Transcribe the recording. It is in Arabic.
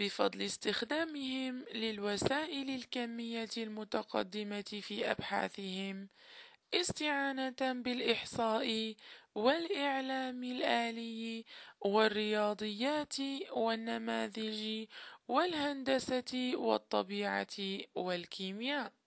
بفضل استخدامهم للوسائل الكمية المتقدمة في أبحاثهم، استعانة بالإحصاء والإعلام الآلي والرياضيات والنماذج والهندسة والطبيعة والكيمياء.